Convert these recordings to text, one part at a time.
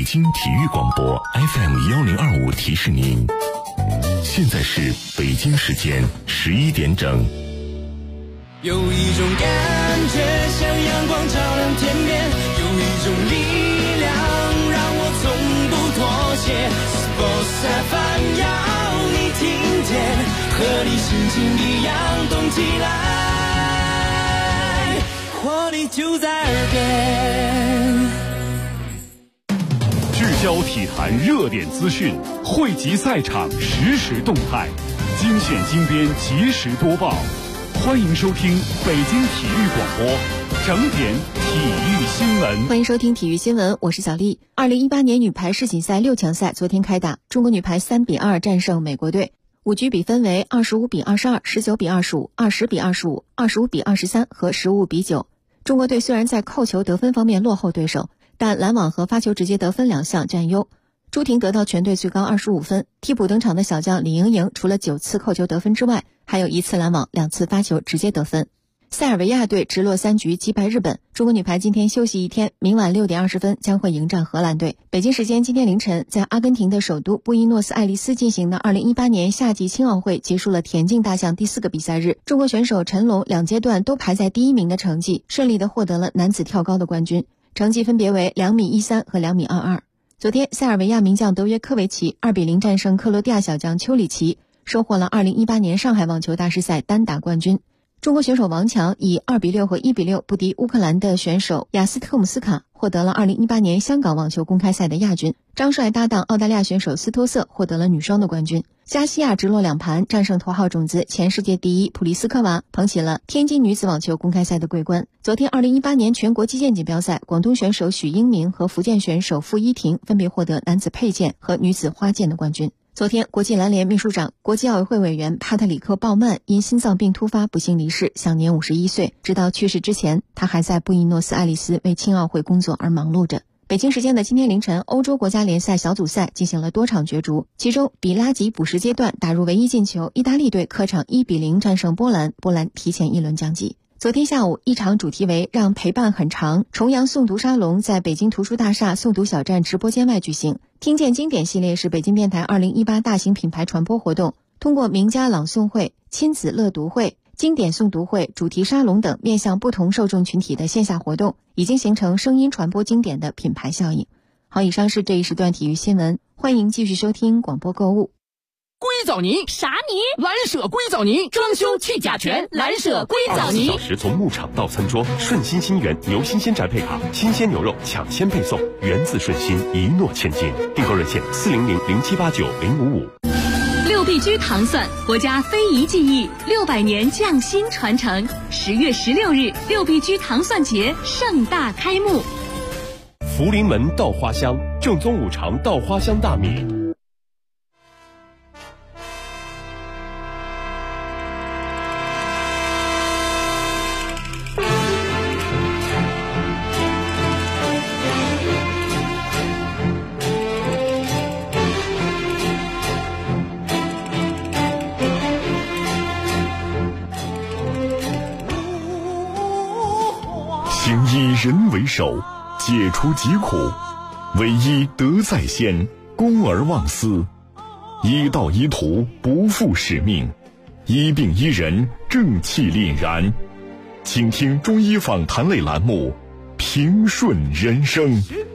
京体育广播 FM1025提示您，现在是北京时间11点整。 有一种感觉像阳光照亮天边，有一种力量让我从不妥协。Sports FM 要你听见，和你心情一样动起来，活力就在耳边。 聚焦体坛热点资讯，汇集赛场实时动态，精选精编及时播报。欢迎收听北京体育广播整点体育新闻。 欢迎收听体育新闻，我是小丽。2018年女排世锦赛6强赛昨天开打，中国女排3-2战胜美国队，5局比分为25-22、19-25、20-25、25-23和15-9。中国队虽然在扣球得分方面落后对手，但拦网和发球直接得分两项占优。朱婷得到全队最高25分，替补登场的小将李盈莹除了9次扣球得分之外，还有1次拦网，2次发球直接得分。塞尔维亚队直落3局击败日本，中国女排今天休息一天，明晚6点20分将会迎战荷兰队。北京时间今天凌晨，在阿根廷的首都布宜诺斯艾利斯进行的2018年夏季青奥会结束了田径大项第4个比赛日，中国选手陈龙2阶段都排在第1名的成绩，顺利地获得了男子跳高的冠军，成绩分别为2.13米和2.22米。昨天，塞尔维亚名将德约科维奇2-0战胜克罗地亚小将丘里奇，收获了2018年上海网球大师赛单打冠军。中国选手王强以2-6和1-6不敌乌克兰的选手雅斯特姆斯卡，获得了2018年香港网球公开赛的亚军。张帅搭档澳大利亚选手斯托瑟获得了女双的冠军。加西亚直落2盘战胜头号种子前世界第一普利斯科娃，捧起了天津女子网球公开赛的桂冠。昨天2018年全国击剑锦标赛，广东选手许英明和福建选手傅依婷分别获得男子佩剑和女子花剑的冠军。昨天，国际篮联秘书长、国际奥委会委员帕特里克·鲍曼因心脏病突发不幸离世，享年51岁。直到去世之前，他还在布宜诺斯艾利斯为青奥会工作而忙碌着。北京时间的今天凌晨，欧洲国家联赛小组赛进行了多场角逐，其中比拉吉补时阶段打入唯一进球，意大利队客场1-0战胜波兰，波兰提前1轮降级。昨天下午，一场主题为让陪伴很长重阳诵读沙龙在北京图书大厦诵读小站直播间外举行。听见经典系列是北京电台2018大型品牌传播活动，通过名家朗诵会、亲子乐读会、经典诵读会、主题沙龙等面向不同受众群体的线下活动，已经形成声音传播经典的品牌效应。好，以上是这一时段体育新闻，欢迎继续收听广播购物。 硅藻泥啥泥？ 蓝舍硅藻泥，装修去甲醛，蓝舍硅藻泥。 24小时从牧场到餐桌，顺心新源牛新鲜宅配卡，新鲜牛肉抢先配送，源自顺心，一诺千金。订购热线40007890555。 六必居糖蒜，国家非遗技艺600年匠心传承。10月16日，六必居糖蒜节盛大开幕。 福临门稻花香，正宗五常稻花香大米。行以人为首，解除疾苦，唯一德在先，公而忘私，医道医途，不负使命，医病医人，正气凛然。请听中医访谈类栏目《平顺人生》。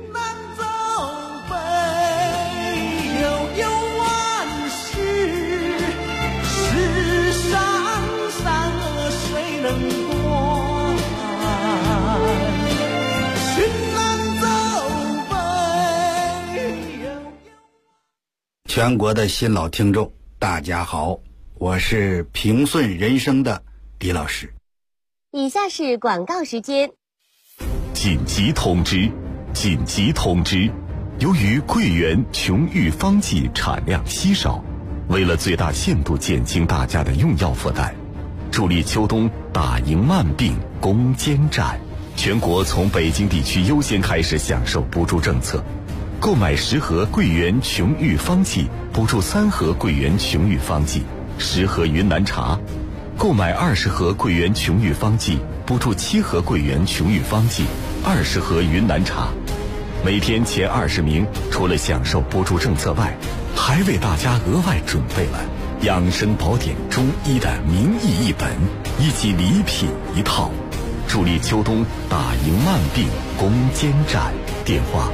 全国的新老听众大家好，我是平顺人生的李老师。 以下是广告时间。 紧急通知！紧急通知！由于桂圆琼玉方剂产量稀少，为了最大限度减轻大家的用药负担，助力秋冬打赢慢病攻坚战，全国从北京地区优先开始享受补助政策。购买10盒桂圆琼玉方剂，补助3盒桂圆琼玉方剂，10盒云南茶；购买20盒桂圆琼玉方剂，补助7盒桂圆琼玉方剂，20盒云南茶。 每天前20名除了享受补助政策外，还为大家额外准备了养生宝典中医的名医一本以及礼品一套，助力秋冬打赢慢病攻坚战。电话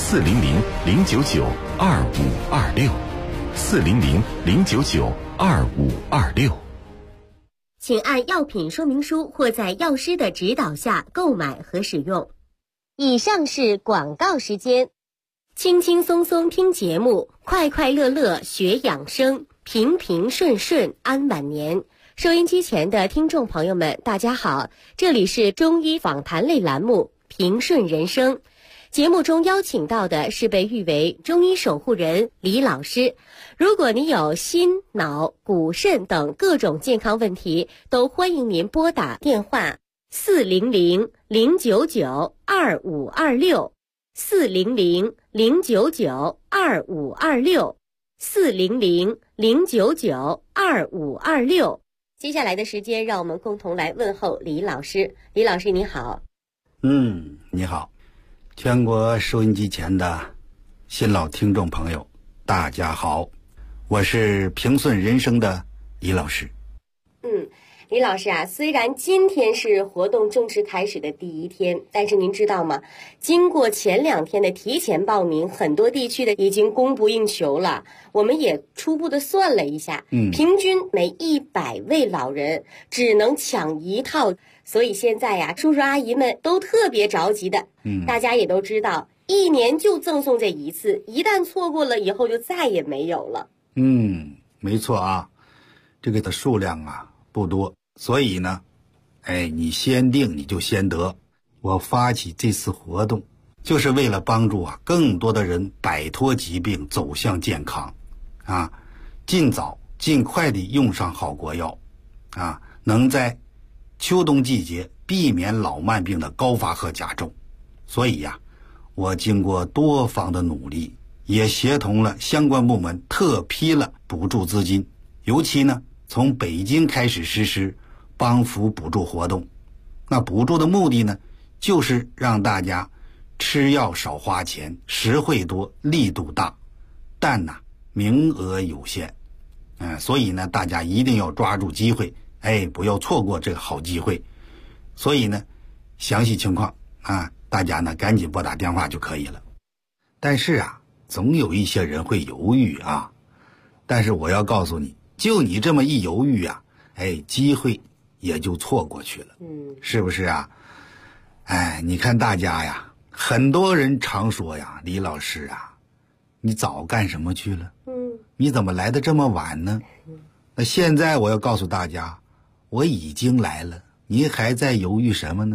400-099-2526，400-099-2526。 请按药品说明书或在药师的指导下购买和使用。以上是广告时间。轻轻松松听节目，快快乐乐学养生，平平顺顺安晚年。收音机前的听众朋友们，大家好，这里是中医访谈类栏目平顺人生。节目中邀请到的是被誉为中医守护人李老师。如果你有心、脑、骨、肾等各种健康问题，都欢迎您拨打电话400-099-2526，400-099-2526。接下来的时间，让我们共同来问候李老师。李老师你好。 你好，全国收音机前的新老听众朋友，大家好，我是平顺人生的李老师。 李老师啊，虽然今天是活动正式开始的第一天，但是您知道吗？经过前2天的提前报名，很多地区的已经供不应求了。我们也初步的算了一下，平均每100位老人只能抢1套，所以现在呀，叔叔阿姨们都特别着急的。大家也都知道，1年就赠送这一次，一旦错过了以后就再也没有了。 没错啊，这个的数量啊不多。所以呢，你先定你就先得。我发起这次活动，就是为了帮助更多的人摆脱疾病，走向健康，尽早尽快地用上好国药，能在秋冬季节避免老慢病的高发和加重。所以我经过多方的努力，也协同了相关部门特批了补助资金，尤其呢从北京开始实施帮扶补助活动。那补助的目的呢，就是让大家吃药少花钱，实惠多，力度大，但名额有限。所以呢，大家一定要抓住机会，不要错过这个好机会。所以呢，详细情况大家呢赶紧拨打电话就可以了。但是总有一些人会犹豫但是我要告诉你，就你这么一犹豫机会也就错过去了。是不是你看大家很多人常说李老师你早干什么去了？你怎么来的这么晚呢？那现在我要告诉大家，我已经来了，你还在犹豫什么呢？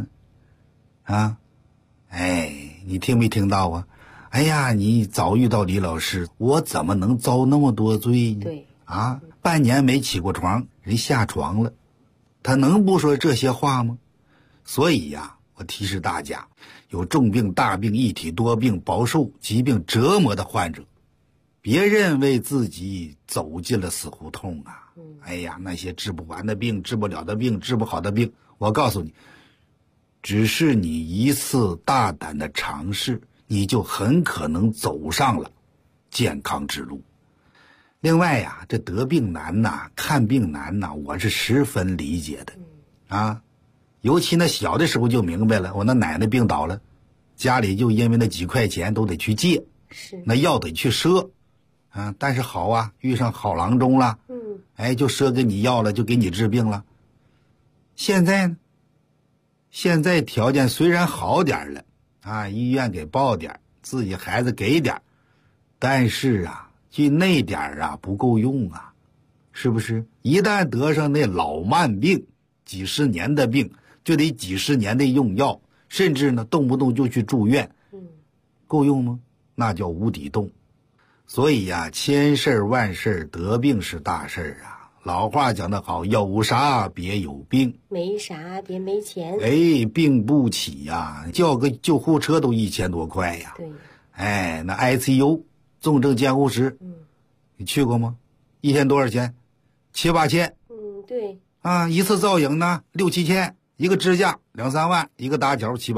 你听没听到你早遇到李老师，我怎么能遭那么多罪呢？ 对半年没起过床，人下床了，他能不说这些话吗？所以我提示大家，有重病、大病、一体多病、饱受疾病折磨的患者，别认为自己走进了死胡同那些治不完的病、治不了的病、治不好的病，我告诉你，只是你一次大胆的尝试，你就很可能走上了健康之路。另外这得病难看病难我是十分理解的尤其那小的时候就明白了，我那奶奶病倒了，家里就因为那几块钱都得去借，那药得去赊但是好遇上好郎中了，就赊给你药了，就给你治病了。现在呢，现在条件虽然好点了医院给报点，自己孩子给点，但是就那点不够用是不是？一旦得上那老慢病，几十年的病，就得几十年的用药，甚至呢动不动就去住院，够用吗？那叫无底洞。所以千事万事得病是大事老话讲得好，有啥别有病， 没啥别没钱。 病不起叫个救护车都1000多块对。 那 ICU 重症监护室，你去过吗？一天多少钱？7、8千。 对。 一次造影呢6、7千，一个支架2、3万，一个打脚7、8万。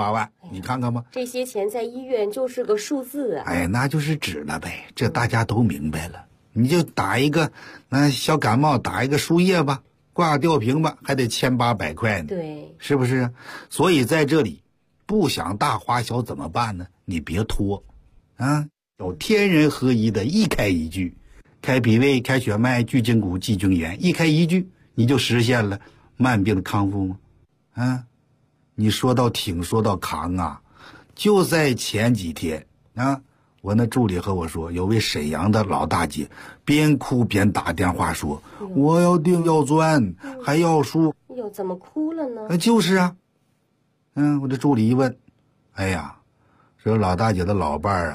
你看看吧， 这些钱在医院就是个数字啊。 哎，那就是纸了呗，这大家都明白了。你就打一个小感冒，打一个输液吧，挂吊瓶吧，还得1800块呢， 对， 是不是？所以在这里不想大花销怎么办呢？你别拖啊，有天人合一的一开一句，开脾胃、开血脉、聚筋骨、济菌源，一开一句你就实现了慢病的康复吗？啊，你说到挺，说到扛啊，就在前几天啊，我那助理和我说，有位沈阳的老大姐边哭边打电话说，我要订药砖，还要输。 哟，怎么哭了呢？ 就是啊，我这助理一问，哎呀，这老大姐的老伴儿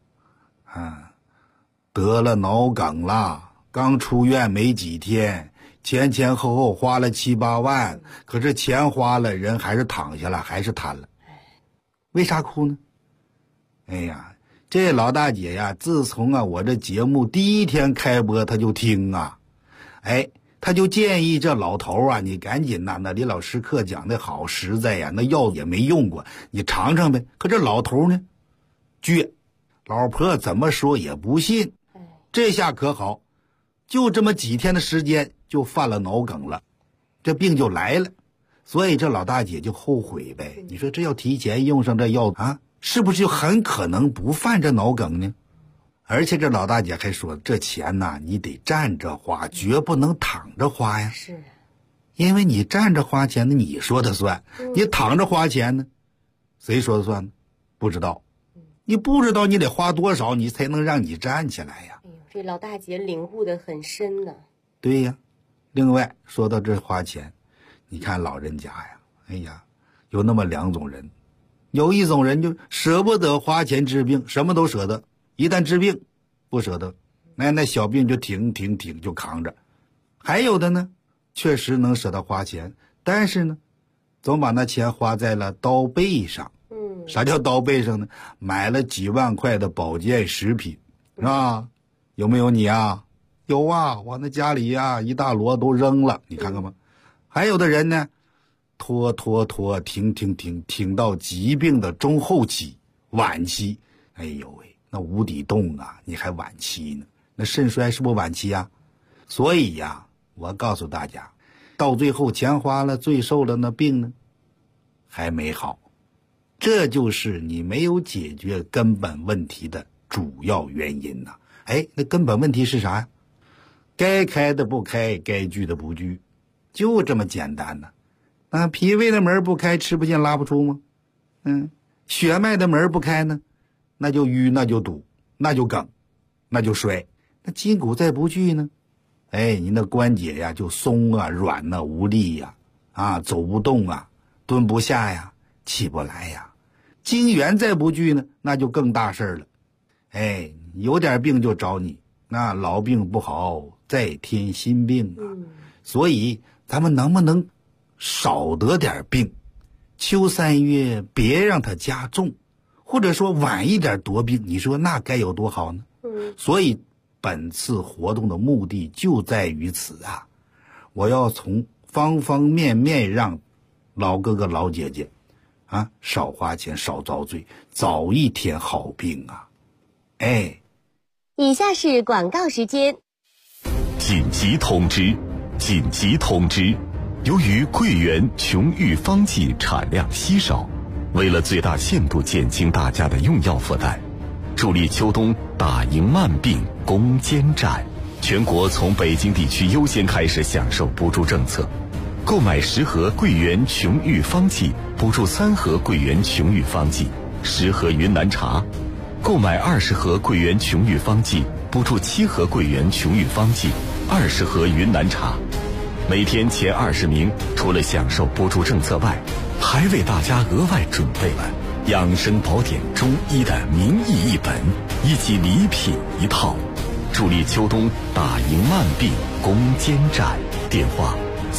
得了脑梗了，刚出院没几天，前后花了7、8万，可是钱花了，人还是躺下了，还是瘫了。为啥哭呢？哎呀，这老大姐呀，自从我这节目第一天开播，她就听啊，他就建议这老头啊，你赶紧那李老师课讲的好实在呀，那药也没用过，你尝尝呗。可这老头呢，倔，老婆怎么说也不信。这下可好，就这么几天的时间就犯了脑梗了，这病就来了。所以这老大姐就后悔呗。你说这要提前用上这药啊，是不是就很可能不犯这脑梗呢？而且这老大姐还说，这钱呢，你得站着花，绝不能躺着花呀。 是， 因为你站着花钱呢，你说的算；你躺着花钱呢，谁说的算呢？不知道。你不知道你得花多少，你才能让你站起来呀。 哎呦，这老大姐领悟得很深呢。 对呀。另外说到这花钱，你看老人家呀，哎呀，有那么2种人，有一种人就舍不得花钱治病，什么都舍得。一旦治病不舍得，那小病就挺就扛着。还有的呢，确实能舍得花钱，但是呢，总把那钱花在了刀背上。啥叫刀背上呢？买了几万块的保健食品，是吧？有没有你啊？有啊，我那家里呀一大摞都扔了，你看看吧。还有的人呢，拖，挺到疾病的中后期、晚期，哎呦喂，那无底洞啊，你还晚期呢？那肾衰是不是晚期啊？所以呀，我告诉大家，到最后钱花了，罪受了，那病呢还没好。这就是你没有解决根本问题的主要原因呐。那根本问题是啥呀？该开的不开，该拒的不拒，就这么简单呢。脾胃的门不开，吃不进拉不出吗？血脉的门不开呢，那就淤，那就堵，那就梗，那就衰。那筋骨再不聚呢，你那关节呀就松啊、软啊、无力呀，走不动啊，蹲不下呀，起不来呀。筋源再不聚呢，那就更大事了。有点病就找你，那老病不好，再添新病啊。所以咱们能不能少得点病？秋3月别让它加重，或者说晚一点得病，你说那该有多好呢？所以本次活动的目的就在于此啊！我要从方方面面让老哥哥老姐姐少花钱，少遭罪，早一天好病啊！ 以下是广告时间。 紧急通知！紧急通知！由于桂圆琼玉方剂产量稀少，为了最大限度减轻大家的用药负担，助力秋冬打赢慢病攻坚战，全国从北京地区优先开始享受补助政策。购买10盒桂圆琼玉方剂，补助3盒桂圆琼玉方剂，10盒云南茶；购买20盒桂圆琼玉方剂，补助7盒桂圆琼玉方剂，20盒云南茶。每天前20名，除了享受补助政策外，还为大家额外准备了养生宝典中医的名医1本以及礼品1套，助力秋冬打赢慢病攻坚战。电话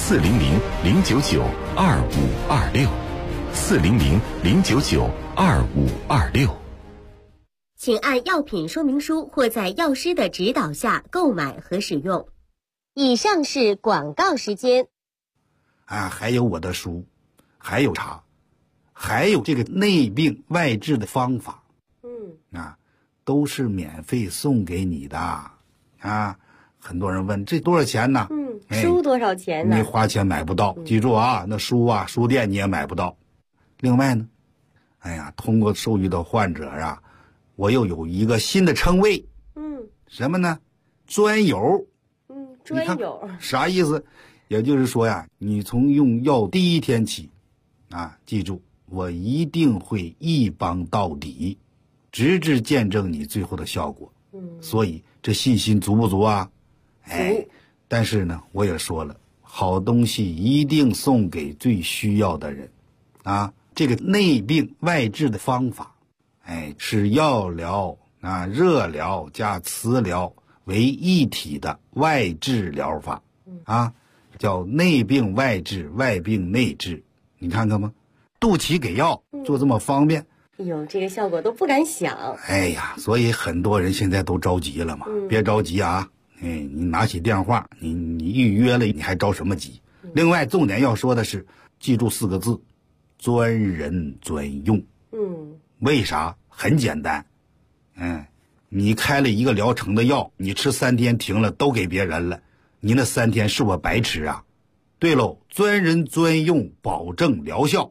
400-099-2526，400-099-2526。 请按药品说明书或在药师的指导下购买和使用。以上是广告时间。 还有我的书，还有茶， 还有这个内病外治的方法，都是免费送给你的啊。很多人问这多少钱呢？ 书多少钱呢？ 你花钱买不到，记住啊，那书啊，书店你也买不到。另外呢，通过受益的患者啊，我又有一个新的称谓，什么呢？专友。专友啥意思？也就是说呀，你从用药第一天起记住，我一定会一帮到底，直至见证你最后的效果。所以这信心足不足啊？但是呢，我也说了，好东西一定送给最需要的人这个内病外治的方法，是药疗热疗加磁疗为一体的外治疗法叫内病外治，外病内治。你看看吧，肚脐给药就这么方便。 这个效果都不敢想。 所以很多人现在都着急了嘛。别着急啊，你拿起电话，你预约了，你还着什么急？另外重点要说的是，记住4个字，专人专用。为啥？很简单，你开了一个疗程的药，你吃3天停了，都给别人了，你那3天是我白吃啊？对喽，专人专用，保证疗效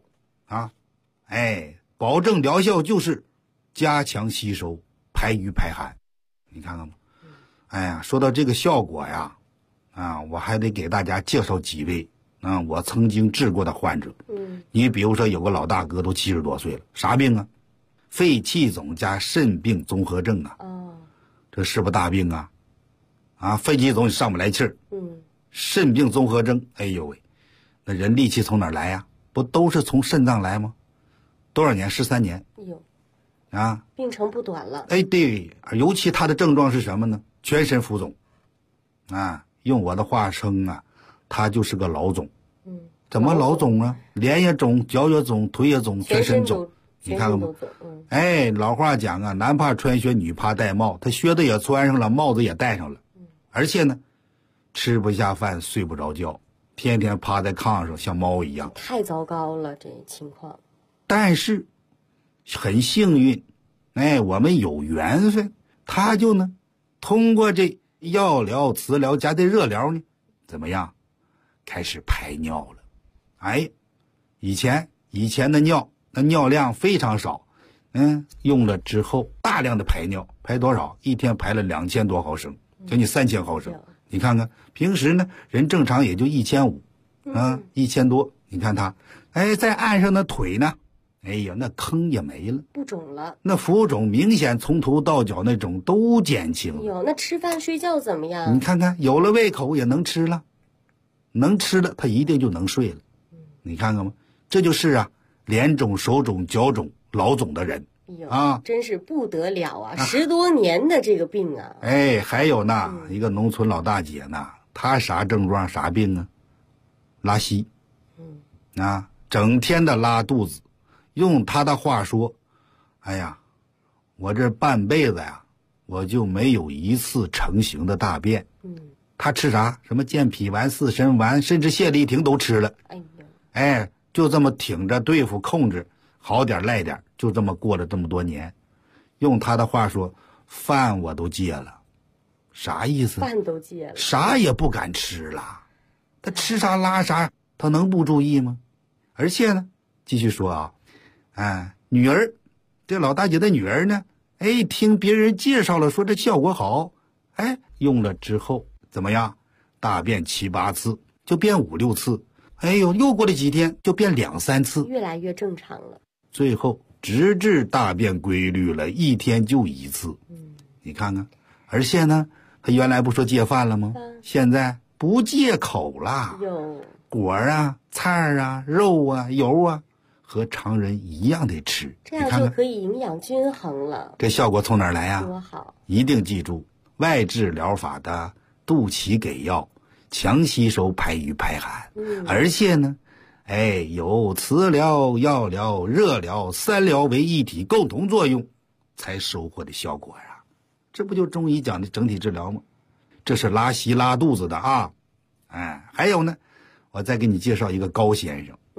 保证疗效就是加强吸收，排瘀排寒。你看看吧。说到这个效果呀，我还得给大家介绍几位我曾经治过的患者。你比如说有个老大哥都70多岁了，啥病啊？肺气肿加肾病综合症这是不大病啊？肺气肿你上不来气儿，肾病综合征，哎呦喂，那人力气从哪儿来呀？不都是从肾脏来吗？多少年？13年。 病程不短了。 对，尤其他的症状是什么呢？全身浮肿用我的话称他就是个老肿。怎么老肿啊？脸也肿，脚也肿，腿也肿，全身肿。你看看吧。老话讲男怕穿靴，女怕戴帽，他靴子也穿上了，帽子也戴上了，而且呢，吃不下饭，睡不着觉，天天趴在炕上像猫一样。 太糟糕了，这情况。 但是很幸运，我们有缘分，他就呢通过这药疗、磁疗加这热疗呢，怎么样？开始排尿了。以前的尿，那尿量非常少，用了之后大量的排尿，排多少？一天排了2000多毫升，将近3000毫升。你看看，平时呢人正常也就1500，1000多。你看他，在岸上的腿呢，那坑也没了， 不肿了， 那浮肿明显从头到脚那种都减轻了。 那吃饭睡觉怎么样？ 你看看，有了胃口也能吃了，他一定就能睡了。你看看吧，这就是脸肿、手肿、脚肿、老肿的人真是不得了10多年的这个病还有呢，一个农村老大姐呢，她啥症状啥病拉稀整天的拉肚子。用她的话说，我这半辈子我就没有一次成型的大便。她吃啥？什么健脾丸、四神丸，甚至泻立停都吃了。就这么挺着对付控制，好点赖点，就这么过了这么多年。用她的话说，饭我都戒了。啥意思？ 饭都戒了， 啥也不敢吃了。他吃啥拉啥，他能不注意吗？而且呢，继续说女儿，这老大姐的女儿呢，听别人介绍了，说这效果好，用了之后怎么样？大便7、8次就变5、6次，又过了几天就变2、3次， 越来越正常了。 最后直至大便规律了，一天就1次。你看看，而且呢，他原来不说戒饭了吗？现在不戒口了，果菜肉油和常人一样得吃， 这样就可以营养均衡了。 这效果从哪儿来多好！ 一定记住，外治疗法的肚脐给药，强吸收，排瘀排寒。而且呢，有磁疗、药疗、热疗3疗为一体共同作用，才收获的效果这不就中医讲的整体治疗吗？这是拉稀拉肚子的还有呢，我再给你介绍一个高先生。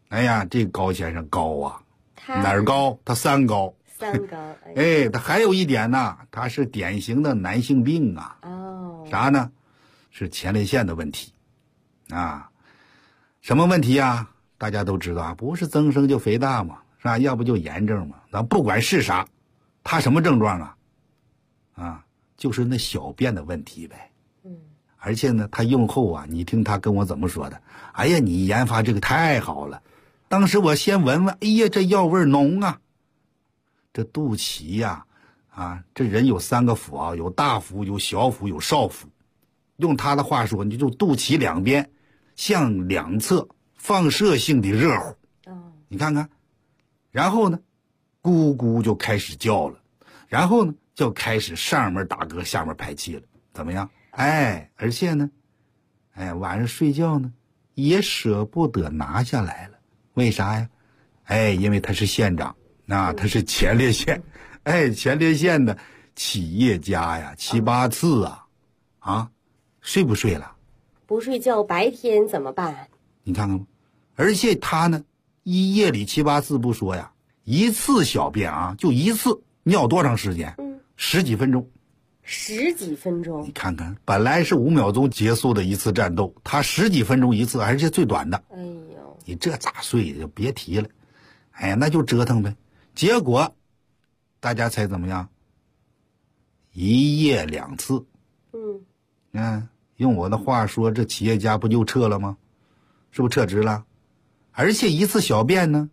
哎呀，这高先生高啊，哪儿高？他三高。 三高。 哎，他还有一点呢，他是典型的男性病啊。 哦。 啥呢？是前列腺的问题啊。什么问题啊？大家都知道啊，不是增生就肥大嘛，是吧？要不就炎症嘛。那不管是啥，他什么症状啊？啊，就是那小便的问题呗。而且呢，他用后啊，你听他跟我怎么说的？哎呀，你研发这个太好了。当时我先闻闻，哎呀，这药味浓啊。这肚脐呀，这人有3个腑啊，有大腑，有小腑，有少腑。用他的话说，你就肚脐两边向两侧放射性的热乎。你看看，然后呢，咕咕就开始叫了，然后呢，就开始上面打嗝，下面排气了，怎么样？哎，而且呢，哎，晚上睡觉呢，也舍不得拿下来了。为啥呀？哎，因为他是县长，他是前列腺，哎，前列腺的企业家呀，7、8次啊，睡不睡了？ 不睡觉，白天怎么办？ 你看看吧，而且他呢，一夜里7、8次不说呀，一次小便啊，就一次，尿多长时间？10几分钟。 10几分钟， 你看看，本来是5秒钟结束的一次战斗，他10几分钟一次，而且最短的。 哎呦， 你这咋睡的就别提了，哎呀，那就折腾呗。结果，大家猜怎么样？1夜2次。用我的话说，这企业家不就撤了吗？是不是撤职了？而且一次小便呢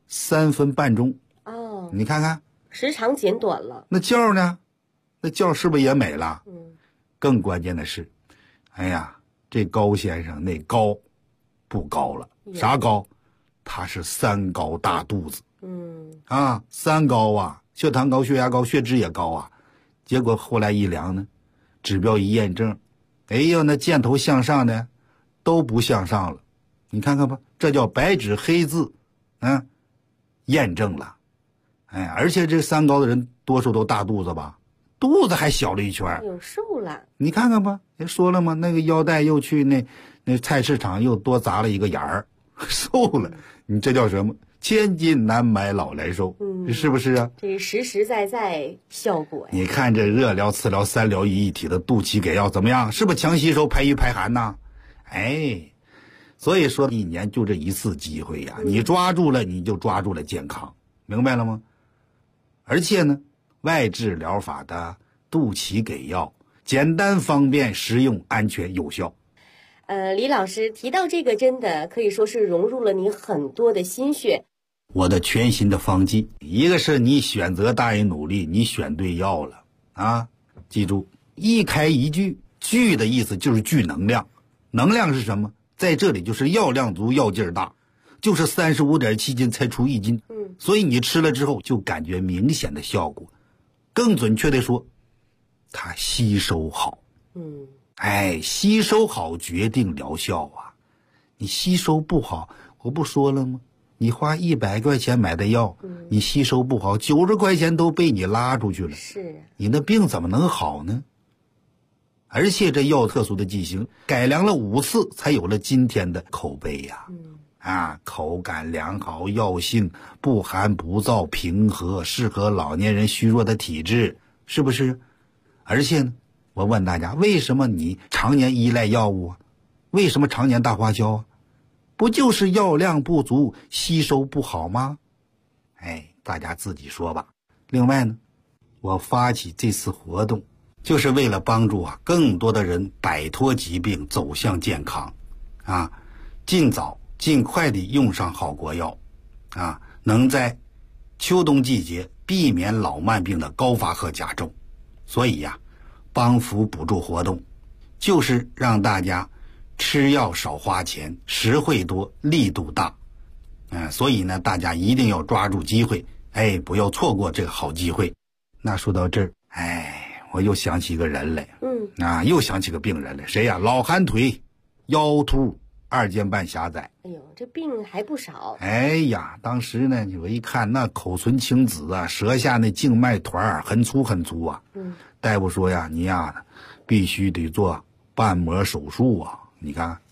，3分半钟。 哦， 你看看， 时长减短了。 那觉呢？那觉是不是也美了？更关键的是，哎呀，这高先生那高不高了，啥高？他是3高大肚子。3高啊，血糖高、血压高、血脂也高啊。结果后来一量呢，指标一验证，哎呀，那箭头向上的都不向上了。你看看吧，这叫白纸黑字，验证了。哎，而且这3高的人多数都大肚子吧？肚子还小了一圈， 有瘦了。你看看吧，也说了吗？那个腰带又去那菜市场又多砸了一个眼儿，瘦了。你这叫什么？千金难买老来瘦，是不是啊？ 这实实在在效果呀。 你看这热疗、次疗、3疗一体的肚脐给药怎么样？是不是强吸收、排瘀、排寒呐？哎，所以说一年就这一次机会呀，你抓住了，你就抓住了健康，明白了吗？而且呢，外治疗法的肚脐给药，简单方便、实用、安全、有效。 李老师提到这个，真的可以说是融入了你很多的心血。 我的全新的方剂，一个是你选择大于努力，你选对药了啊！记住，一开一聚，聚的意思就是聚能量，能量是什么？在这里就是药量足，药劲儿大，就是35.7斤才出1斤。所以你吃了之后就感觉明显的效果，更准确的说，它吸收好。哎，吸收好决定疗效啊！你吸收不好，我不说了吗？你花100块钱买的药，你吸收不好，90块钱都被你拉出去了。 是， 你那病怎么能好呢？而且这药特殊的剂型，改良了5次才有了今天的口碑呀。口感良好，药性不寒不燥，平和，适合老年人虚弱的体质，是不是？而且呢，我问大家，为什么你常年依赖药物啊？为什么常年大花销啊？不就是药量不足，吸收不好吗？哎，大家自己说吧。另外呢，我发起这次活动，就是为了帮助更多的人摆脱疾病，走向健康，尽早尽快地用上好国药，能在秋冬季节避免老慢病的高发和加重。所以帮扶补助活动就是让大家吃药少花钱，实惠多，力度大。所以呢，大家一定要抓住机会，不要错过这个好机会。那说到这儿，我又想起一个人来，又想起个病人来，谁呀？老寒腿，腰突，2尖瓣狭窄。 哎呦，这病还不少。 哎呀，当时呢，我一看那口唇青紫啊，舌下那静脉团很粗很粗啊。大夫说呀，你必须得做瓣膜手术啊。你看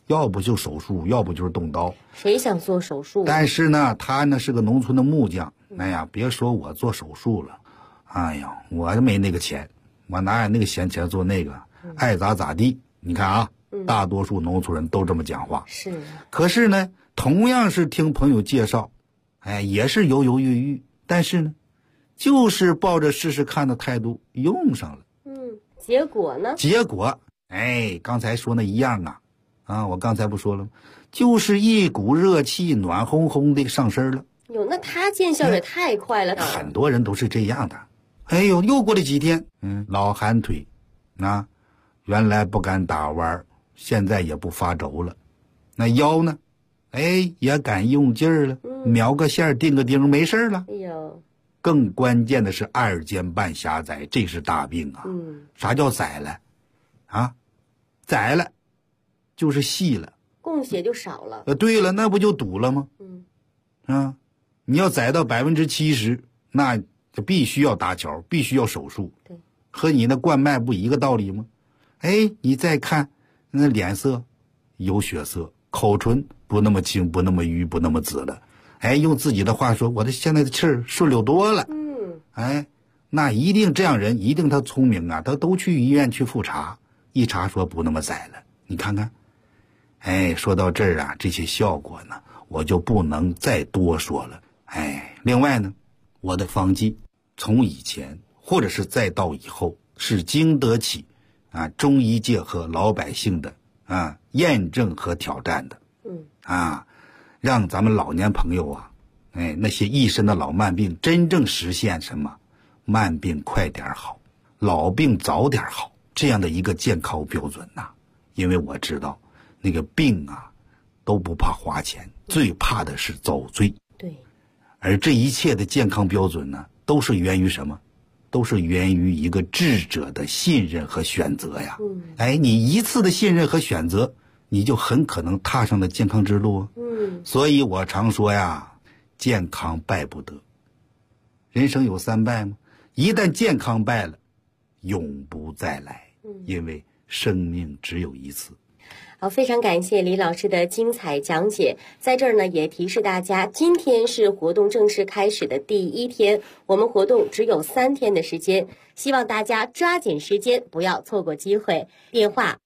要不就手术，要不就是动刀。 谁想做手术？ 但是呢，他呢是个农村的木匠。哎呀，别说我做手术了，哎呀，我没那个钱，我哪有那个闲钱做那个？爱咋咋地。你看啊，大多数农村人都这么讲话。 是。 可是呢，同样是听朋友介绍，哎，也是犹犹豫豫，但是呢，就是抱着试试看的态度用上了。 结果呢？ 结果，哎，刚才说那一样啊，我刚才不说了吗？就是一股热气，暖烘烘的上身了。 哟，那他见效也太快了。 很多人都是这样的。哎呦，又过了几天，老寒腿，原来不敢打弯，现在也不发轴了。那腰呢？哎，也敢用劲儿了，描个线钉个钉，没事了。 哎呦， 更关键的是二尖瓣狭窄，这是大病啊。啥叫窄了？窄了就是细了， 供血就少了。 对了，那不就堵了吗？你要窄到70%，那就必须要搭桥，必须要手术。 对， 和你那灌脉不一个道理吗？哎，你再看那脸色有血色，口唇不那么青，不那么瘀，不那么紫了。哎，用自己的话说，我的现在的气儿顺溜多了。哎，那一定这样人，一定他聪明啊，他都去医院去复查，一查说不那么窄了。你看看，哎，说到这儿啊，这些效果呢，我就不能再多说了。哎，另外呢，我的方剂从以前或者是再到以后，是经得起中医界和老百姓的验证和挑战的。让咱们老年朋友那些一身的老慢病真正实现什么慢病快点好，老病早点好这样的一个健康标准因为我知道那个病都不怕花钱，最怕的是遭罪。 对， 而这一切的健康标准呢，都是源于什么？都是源于一个智者的信任和选择呀。哎，你一次的信任和选择，你就很可能踏上了健康之路。所以我常说呀，健康败不得。人生有3败吗？一旦健康败了，永不再来，因为生命只有一次。 好，非常感谢李老师的精彩讲解。在这儿呢，也提示大家，今天是活动正式开始的第1天，我们活动只有3天的时间，希望大家抓紧时间，不要错过机会。电话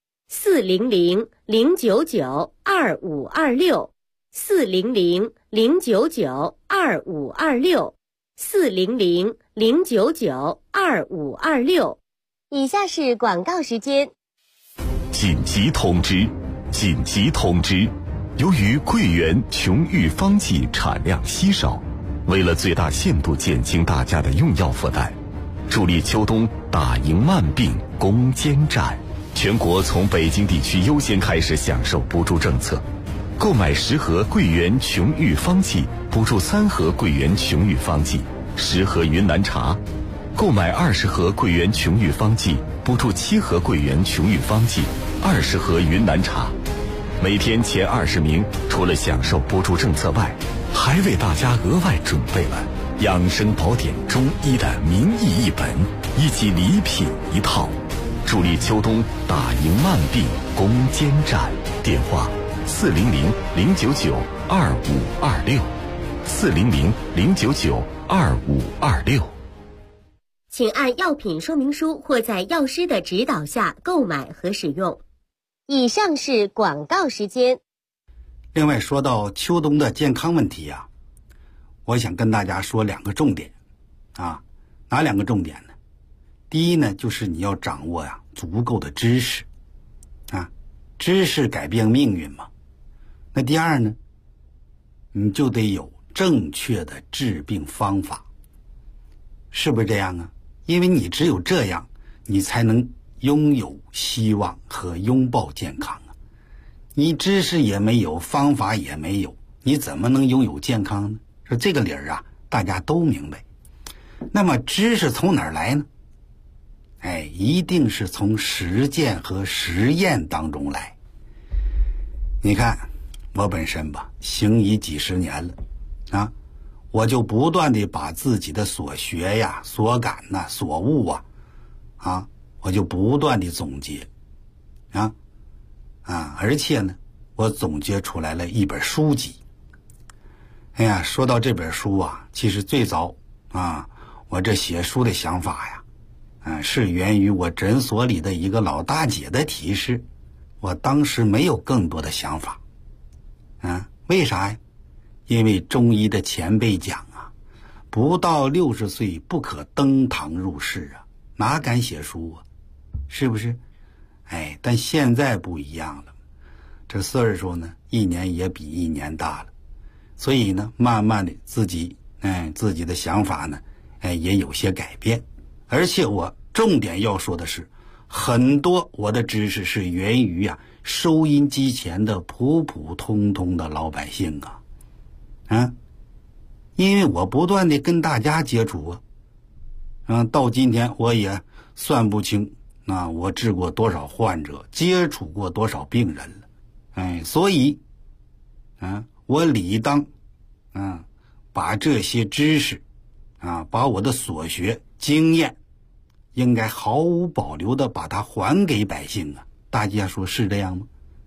400-099-2526，400-099-2526。以下是广告时间。 紧急通知！紧急通知！由于桂圆琼玉方剂产量稀少，为了最大限度减轻大家的用药负担，助力秋冬打赢慢病攻坚战，全国从北京地区优先开始享受补助政策。购买10盒桂圆琼玉方剂，补助3盒桂圆琼玉方剂，10盒云南茶；购买20盒桂圆琼玉方剂，补助7盒桂圆琼玉方剂，20盒云南茶。每天前20名，除了享受补助政策外，还为大家额外准备了养生宝典中医的名医1本以及礼品1套，助力秋冬打赢慢病攻坚战。电话400-099-2526，400-099-2526。 请按药品说明书或在药师的指导下购买和使用。以上是广告时间。 另外说到秋冬的健康问题我想跟大家说2个重点哪2个重点呢？第一呢，就是你要掌握足够的知识知识改变命运嘛。那第二呢，你就得有正确的治病方法，是不是这样因为你只有这样，你才能拥有希望和拥抱健康你知识也没有，方法也没有，你怎么能拥有健康呢？说这个理儿大家都明白。那么知识从哪儿来呢？一定是从实践和实验当中来。你看我本身行医几十年了我就不断地把自己的所学所感所悟我就不断地总结而且呢， 我总结出来了一本书籍。哎呀，说到这本书啊，其实最早啊，我这写书的想法呀，是源于我诊所里的一个老大姐的提示。我当时没有更多的想法，为啥呀？因为中医的前辈讲啊，不到60岁不可登堂入室啊，哪敢写书啊？是不是？但现在不一样了，这岁数呢，一年也比一年大了，所以呢，慢慢的自己的想法呢，也有些改变。而且我重点要说的是，很多我的知识是源于收音机前的普普通通的老百姓因为我不断的跟大家接触到今天我也算不清我治过多少患者，接触过多少病人了，所以我理当把这些知识把我的所学经验应该毫无保留的把它还给百姓大家说是这样吗？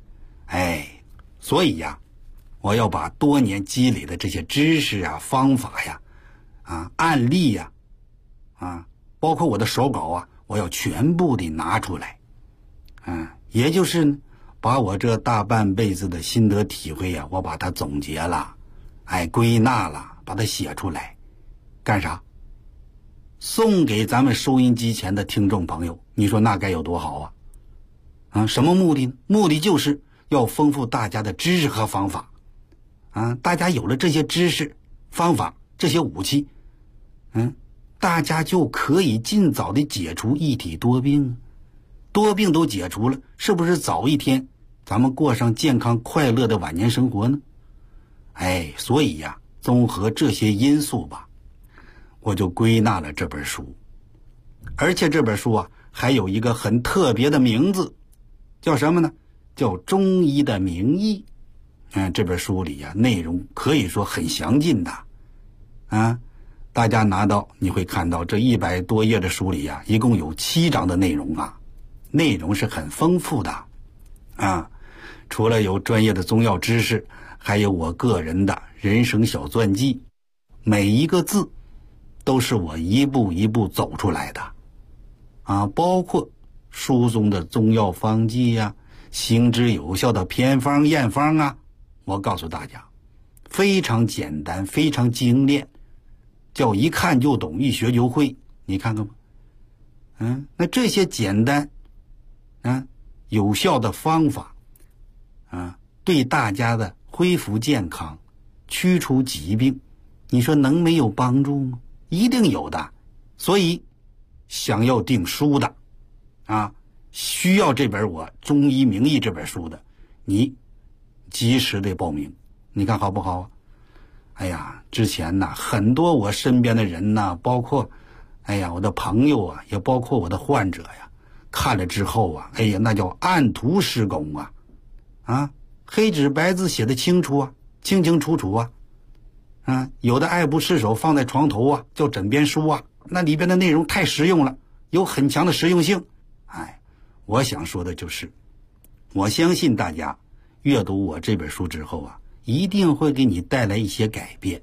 所以我要把多年积累的这些知识方法案例包括我的手稿我要全部的拿出来，也就是呢，把我这大半辈子的心得体会我把它总结了，归纳了，把它写出来，干啥？送给咱们收音机前的听众朋友，你说那该有多好什么目的呢？目的就是要丰富大家的知识和方法大家有了这些知识、方法、这些武器，大家就可以尽早的解除一体多病，多病都解除了，是不是早一天咱们过上健康快乐的晚年生活呢？所以综合这些因素吧，我就归纳了这本书。而且这本书还有一个很特别的名字，叫什么呢？叫《中医的名医》。这本书里内容可以说很详尽的大家拿到你会看到这100多页的书里一共有7章的内容内容是很丰富的除了有专业的中药知识，还有我个人的人生小传记，每一个字都是我一步一步走出来的包括书中的中药方剂行之有效的偏方验方我告诉大家非常简单，非常精炼，叫一看就懂，一学就会，你看看吧。那这些简单有效的方法对大家的恢复健康、驱除疾病，你说能没有帮助吗？一定有的。所以想要订书的需要这本我《中医名医》这本书的，你及时的报名，你看好不好之前很多我身边的人包括我的朋友也包括我的患者看了之后那叫按图施工黑纸白字写的清楚清清楚楚有的爱不释手放在床头叫枕边书那里边的内容太实用了，有很强的实用性。我想说的就是，我相信大家阅读我这本书之后一定会给你带来一些改变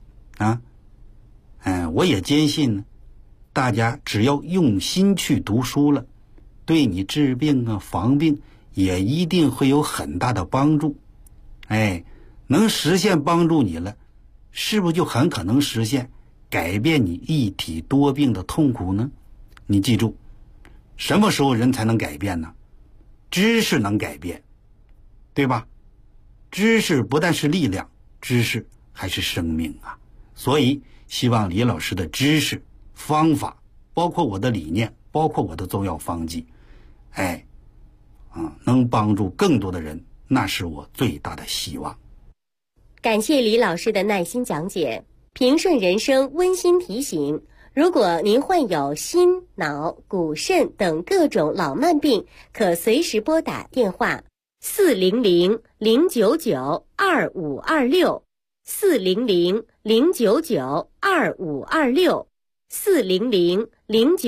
我也坚信呢，大家只要用心去读书了，对你治病防病也一定会有很大的帮助。能实现帮助你了，是不是就很可能实现改变你一体多病的痛苦呢？你记住，什么时候人才能改变呢？知识能改变，对吧？知识不但是力量，知识还是生命所以希望李老师的知识方法，包括我的理念，包括我的中药方剂能帮助更多的人，那是我最大的希望。 感谢李老师的耐心讲解。平顺人生温馨提醒，如果您患有心、脑、骨肾等各种老慢病，可随时拨打电话400-099-2526 400-099-2526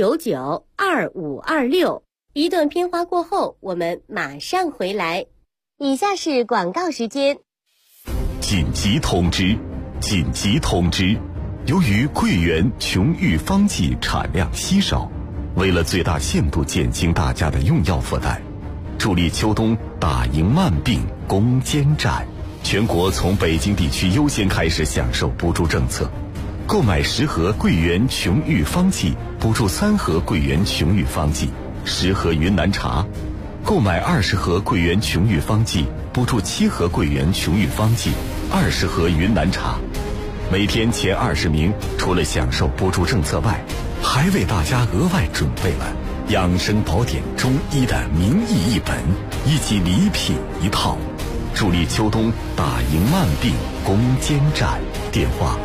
400-099-2526。一段片花过后，我们马上回来。 以下是广告时间。 紧急通知！紧急通知！由于桂圆琼玉方剂产量稀少，为了最大限度减轻大家的用药负担，助力秋冬打赢慢病攻坚战，全国从北京地区优先开始享受补助政策。购买10盒桂圆琼玉方剂，补助3盒桂圆琼玉方剂，10盒云南茶；购买20盒桂圆琼玉方剂，补助7盒桂圆琼玉方剂，20盒云南茶。每天前20名，除了享受补助政策外，还为大家额外准备了养生宝典中医的名医1本以及礼品1套，助力秋冬打赢慢病攻坚战。电话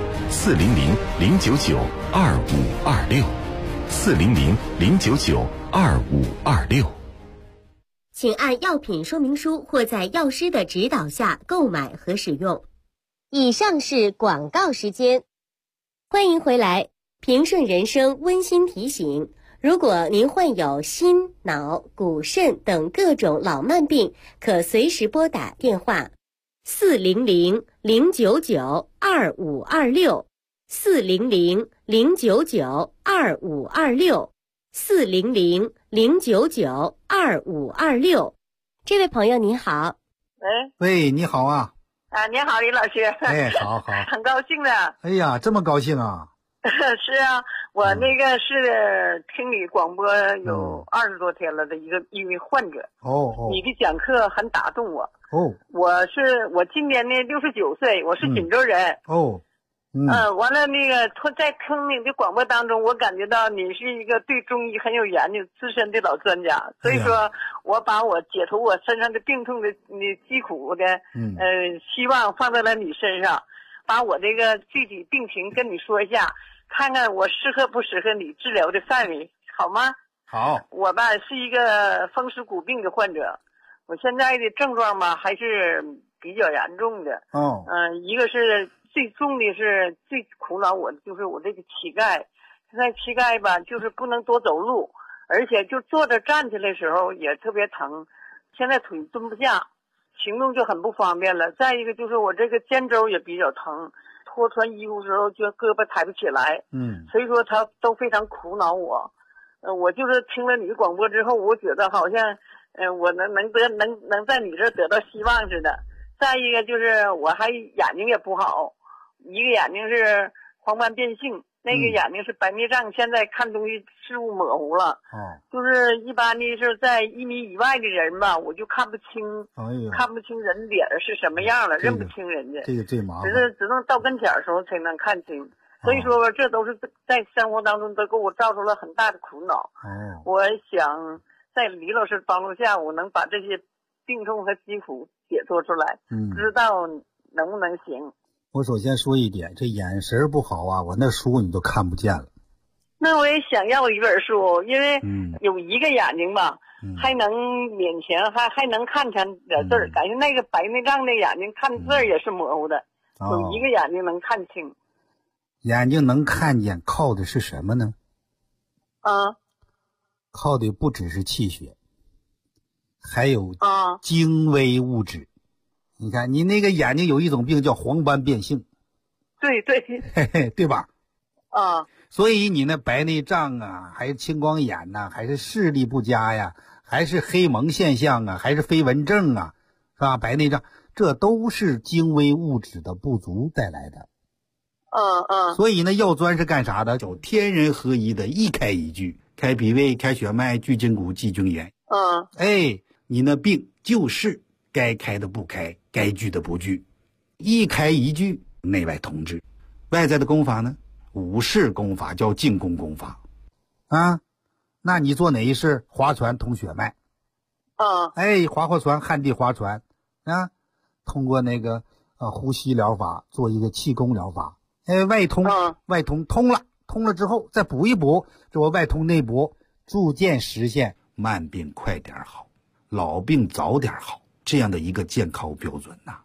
400-099-2526，400-099-2526。 请按药品说明书或在药师的指导下购买和使用。以上是广告时间。欢迎回来，平顺人生温馨提醒，如果您患有心、脑、骨、肾等各种老慢病，可随时拨打电话400-099-2526， 400-099-2526， 400-099-2526。这位朋友您好。 喂，你好啊。 你好，李老师。 哎，好好。 很高兴的。 哎呀，这么高兴啊。 是啊，我那个是听你广播有20多天了的一位患者。你的讲课很打动我。我今年呢69岁，我是锦州人。完了那个在听你的广播当中，我感觉到你是一个对中医很有研究、资深的老专家，所以说我把我解除我身上的病痛的疾苦的希望放在了你身上，把我这个具体病情跟你说一下，看看我适合不适合你治疗的范围，好吗？ 好。我吧是一个风湿骨病的患者，我现在的症状吧还是比较严重的。一个是最重的是最苦恼我的就是我这个膝盖，现在膝盖吧就是不能多走路，而且就坐着站起来的时候也特别疼，现在腿蹲不下，行动就很不方便了。再一个就是我这个肩周也比较疼，脱穿衣服的时候就胳膊抬不起来。所以说他都非常苦恼我。我就是听了你的广播之后，我觉得好像我能在你这得到希望似的。再一个就是我还眼睛也不好，一个眼睛是黄斑变性，那个眼睛是白内障，现在看东西视物模糊了。就是一般的是在1米以外的人吧，我就看不清，看不清人脸是什么样了，认不清人家。 这个最麻烦， 只能到跟前的时候才能看清。所以说这都是在生活当中都给我造成了很大的苦恼。我想在李老师帮助下，我能把这些病痛和疾苦解脱出来，不知道能不能行。 我首先说一点，这眼神不好啊，我那书你都看不见了。 那我也想要一本书，因为有一个眼睛吧，还能勉强还能看见点字儿，感觉那个白内障的眼睛看字儿也是模糊的，有一个眼睛能看清。 眼睛能看见靠的是什么呢？靠的不只是气血，还有精微物质。你看你那个眼睛有一种病叫黄斑变性。 对， 对吧？所以你那白内障啊，还是青光眼呐，还是视力不佳呀，还是黑蒙现象啊，还是飞蚊症啊，是吧？白内障这都是精微物质的不足带来的。所以呢，药砖是干啥的？叫天人合一的，一开一聚，开脾胃，开血脉，聚筋骨，济痉挛。你那病就是该开的不开，该聚的不聚，一开一聚，内外同治。外在的功法呢，五式功法叫进攻功法。那你做哪一式？划船通血脉。划船，旱地划船啊，通过那个呼吸疗法做一个气功疗法。外通通了之后再补一补，这我外通内补，逐渐实现慢病快点好，老病早点好，这样的一个健康标准呐。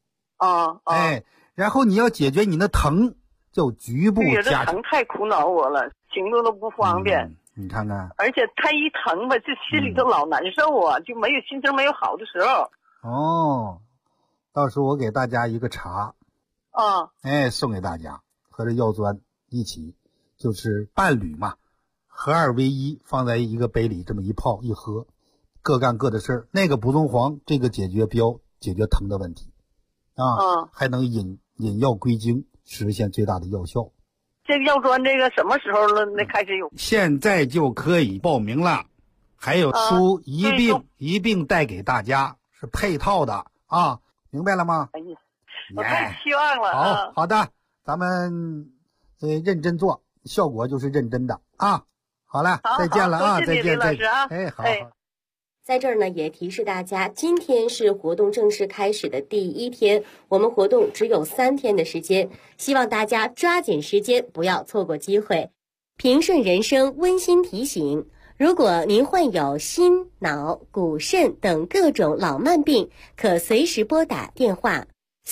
然后你要解决你的疼，就局部加强。疼太苦恼我了，行动都不方便。 你看看， 而且他一疼吧，这心里头老难受啊，就没有心情，没有好的时候。 哦，到时候我给大家一个茶，送给大家，和这药砖一起，就是伴侣嘛，合二为一，放在一个杯里这么一泡一喝，各干各的事儿。那个捕虫黄，这个解决标，解决疼的问题，还能引药归经，实现最大的药效。 这个药砖这个什么时候了？那开始有？ 现在就可以报名了，还有书一并带给大家，是配套的啊，明白了吗？ 哎呀，我太期望了。 好的，咱们认真做，效果就是认真的啊。好了，再见了啊，再见， 老师啊。 好。 在这儿呢，也提示大家，今天是活动正式开始的第1天，我们活动只有3天的时间，希望大家抓紧时间，不要错过机会。平顺人生温馨提醒，如果您患有心、脑、骨、肾等各种老慢病，可随时拨打电话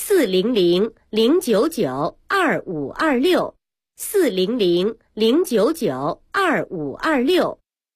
400-099-2526 400-099-2526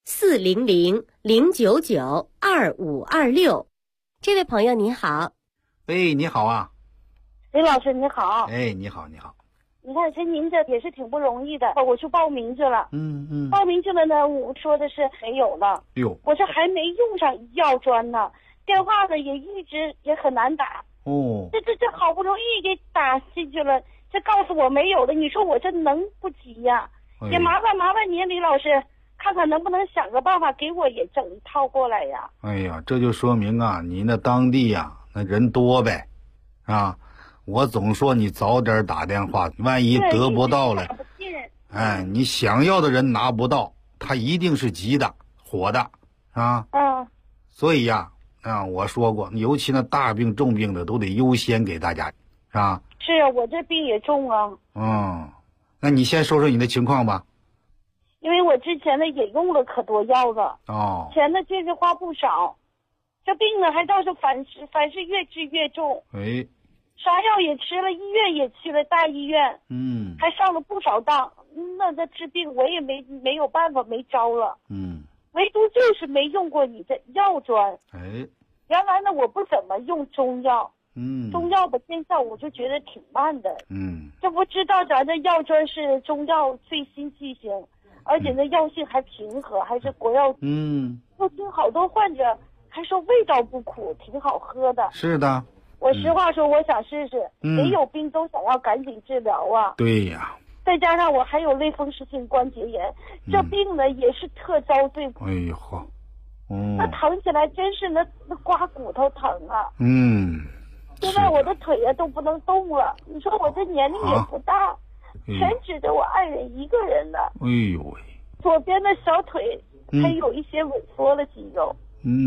400-099-2526。这位朋友你好。 喂，你好啊。 李老师你好。 哎，你好。 你看这您这也是挺不容易的，我去报名去了。报名去了呢，我说的是没有了。我这还没用上药砖呢，电话呢也一直也很难打。这好不容易给打进去了，这告诉我没有了，你说我这能不急呀？也麻烦您李老师，看看能不能想个办法给我也整一套过来呀。 哎呀，这就说明啊，你那当地呀那人多呗，啊，我总说你早点打电话，万一得不到了，你想要的人拿不到，他一定是急的火的啊。所以呀，我说过，尤其那大病重病的都得优先给大家，是吧？ 是啊，我这病也重啊。 那你先说说你的情况吧。 因为我之前呢也用了可多药了，钱呢确实花不少，这病呢还倒是反是越治越重。啥药也吃了，医院也去了，大医院，还上了不少当。那治病我也没有办法，没招了。唯独就是没用过你的药砖。原来呢我不怎么用中药，中药吧见效我就觉得挺慢的。这不知道咱这药砖是中药最新剂型，而且那药性还平和，还是国药。我听好多患者还说味道不苦，挺好喝的。 是的。 我实话说，我想试试，谁有病都想要赶紧治疗啊。 对呀。 再加上我还有类风湿性关节炎，这病呢也是特遭罪。那疼起来真是那刮骨头疼啊。现在我的腿呀都不能动了，你说我这年龄也不大，全指着我爱人一个人呢。左边的小腿还有一些萎缩了肌肉。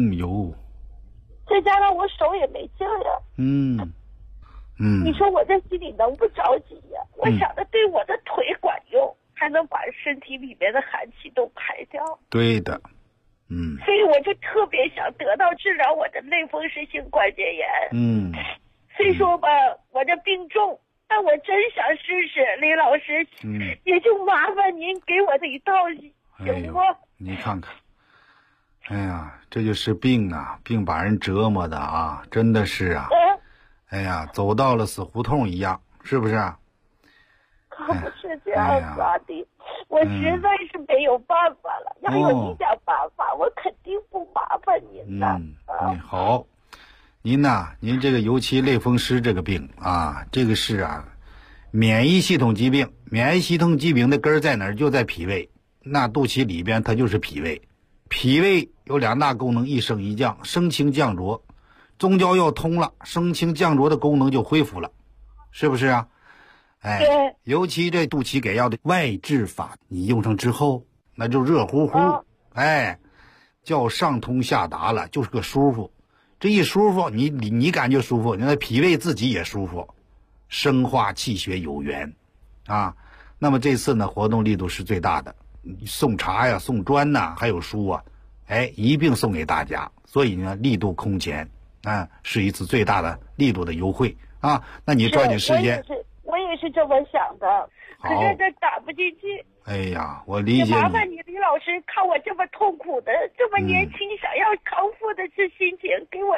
再加上我手也没劲儿呀。你说我这心里能不着急呀？我想着对我的腿管用，还能把身体里面的寒气都排掉。 对的。 所以我就特别想得到治疗我的类风湿性关节炎。虽说吧我这病重，但我真想试试，李老师，也就麻烦您给我这一套行吗？ 你看看，哎呀，这就是病啊，病把人折磨的啊，真的是啊。哎呀，走到了死胡同一样，是不是？ 可不是这样子的，我实在是没有办法了。要有你想办法，我肯定不麻烦您的。 好，您呐，您这个尤其类风湿这个病啊，这个是免疫系统疾病。免疫系统疾病的根儿在哪儿？就在脾胃。那肚脐里边它就是脾胃。脾胃有2大功能，一升一降，升清降浊。中焦要通了，升清降浊的功能就恢复了，是不是啊？尤其这肚脐给药的外治法，你用上之后，那就热乎乎，叫上通下达了，就是个舒服。这一舒服，你感觉舒服，你的脾胃自己也舒服，生化气血有源啊。那么这次呢，活动力度是最大的，送茶呀，送砖呐，还有书啊，一并送给大家，所以呢，力度空前。是一次最大的力度的优惠啊！那你抓紧时间。 我也是这么想的，可是这打不进去。 哎呀，我理解你。 麻烦你，李老师，看我这么痛苦的，这么年轻，想要康复的这心情，给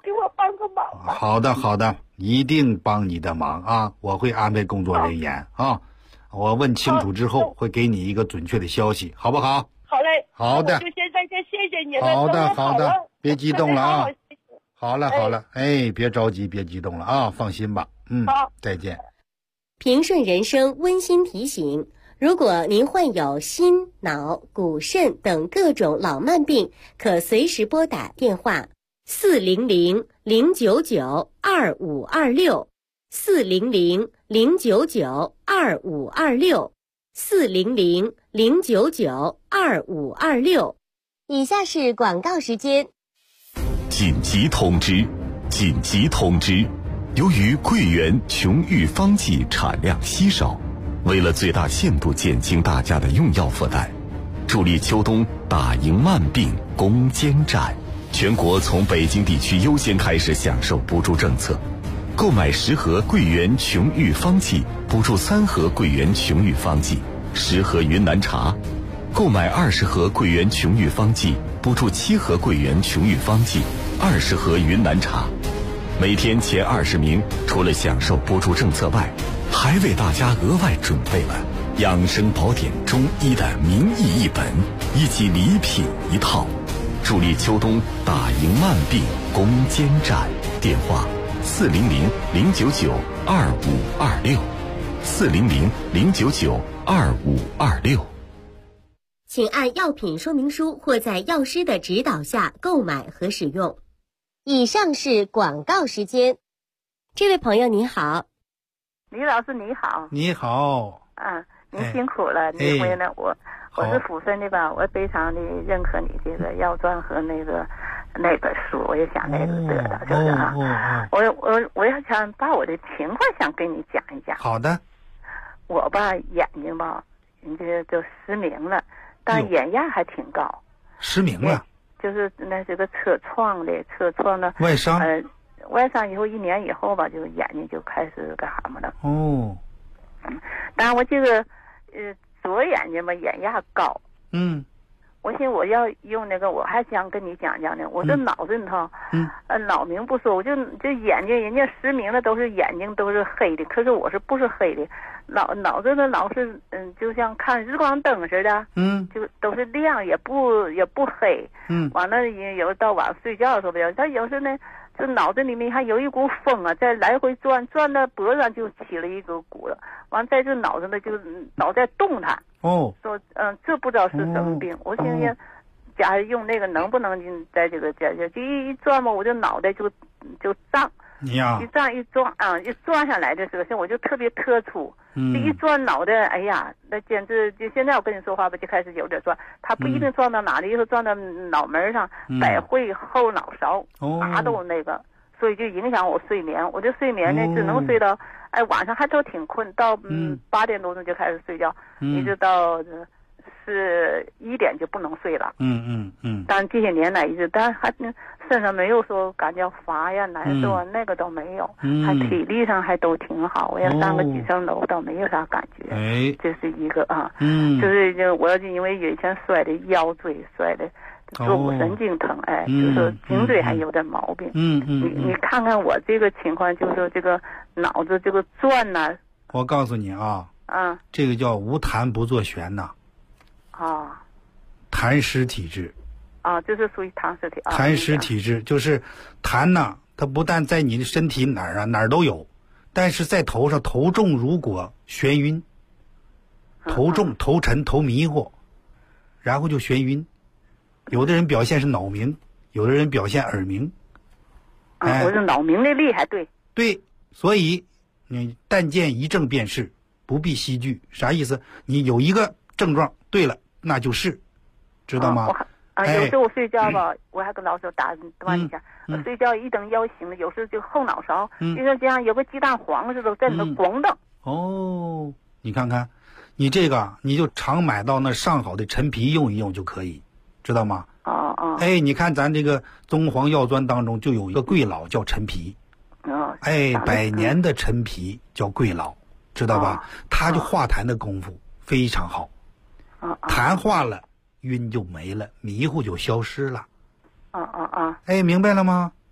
给我帮个忙吧。 好的好的，一定帮你的忙啊！我会安排工作人员啊，我问清楚之后会给你一个准确的消息，好不好？ 好嘞， 好的， 我就现在先谢谢你了。 好的好的，别激动了啊！好了好了，哎，别着急，别激动了啊，放心吧。好，再见。 平顺人生温馨提醒：如果您患有心、脑、骨、肾等各种老慢病，可随时拨打电话400-099-2526，400-099-2526。以下是广告时间。 紧急通知！紧急通知！由于桂圆琼玉方剂产量稀少，为了最大限度减轻大家的用药负担，助力秋冬打赢慢病攻坚战，全国从北京地区优先开始享受补助政策。购买10盒桂圆琼玉方剂，补助3盒桂圆琼玉方剂，10盒云南茶；购买20盒桂圆琼玉方剂，补助7盒桂圆琼玉方剂，20盒云南茶。每天前20名，除了享受补助政策外，还为大家额外准备了养生宝典中医的名医1本以及礼品1套，助力秋冬打赢慢病攻坚战。电话400-099-2526，400-099-2526。 请按药品说明书或在药师的指导下购买和使用。以上是广告时间。这位朋友你好。 李老师你好。 你好。 您辛苦了。那回呢，我是抚顺的吧，我非常的认可你这个药传和那本书，我也想那个得到，就是我要想把我的情况想跟你讲一讲。 好的。 我吧眼睛吧，人家就失明了，但眼压还挺高。 失明了。 就是那这个车撞呢， 外伤。 外伤以后1年以后吧，就眼睛就开始干什么了。当然我这个左眼睛吧眼压高。我寻思我要用那个，我还想跟你讲讲呢。我这脑子里头，脑明不说，我就眼睛，人家失明了都是眼睛都是黑的，可是我是不是黑的？脑子呢老是就像看日光灯似的，就都是亮，也不黑。完了有到晚上睡觉的时候不行，他有时呢就脑子里面还有一股风啊，在来回转到脖子上就起了一个鼓了。完在这脑子呢就老在动弹。说这不知道是什么病。我寻思假如用那个能不能在这个就一转嘛，我就脑袋就胀。一转下来的时候，我就特别突出。一转脑袋，哎呀，那简直就现在我跟你说话吧，就开始有点转。它不一定转到哪里，有时候转到脑门上、百会、后脑勺，啥都那个，所以就影响我睡眠。我这睡眠呢，只能睡到晚上还都挺困，到8点多钟就开始睡觉，一直到1点就不能睡了。但这些年来一直，但还身上没有说感觉乏呀、难受啊，那个都没有，还体力上还都挺好。我要上个几层楼倒没有啥感觉。这是一个就是我因为以前摔的腰椎摔的坐骨神经疼，就是颈椎还有点毛病。你看看我这个情况，就是说这个脑子这个转呢。 我告诉你这个叫无痰不作旋呐。痰湿体质。 就是属于痰湿体。 痰湿体质就是痰呢，它不但在你的身体哪儿都有，但是在头上头重，如果眩晕，头重、头沉、头迷糊，然后就眩晕。有的人表现是脑鸣，有的人表现耳鸣。 我是脑鸣的厉害。 对，所以你但见一症便是，不必细句。啥意思？你有一个症状对了，那就是知道吗？ 有时候我睡觉吧，我还跟老师打断一下，我睡觉一等腰醒了，有时候就后脑勺，就像这样有个鸡蛋黄似的在里头咣当。 你看看，你这个你就常买到那上好的陈皮用一用就可以，知道吗？你看咱这个中黄药专当中就有一个桂老叫陈皮，100年的陈皮叫桂老，知道吧？它就化痰的功夫非常好，痰化了。晕就没了，迷糊就消失了。明白了吗？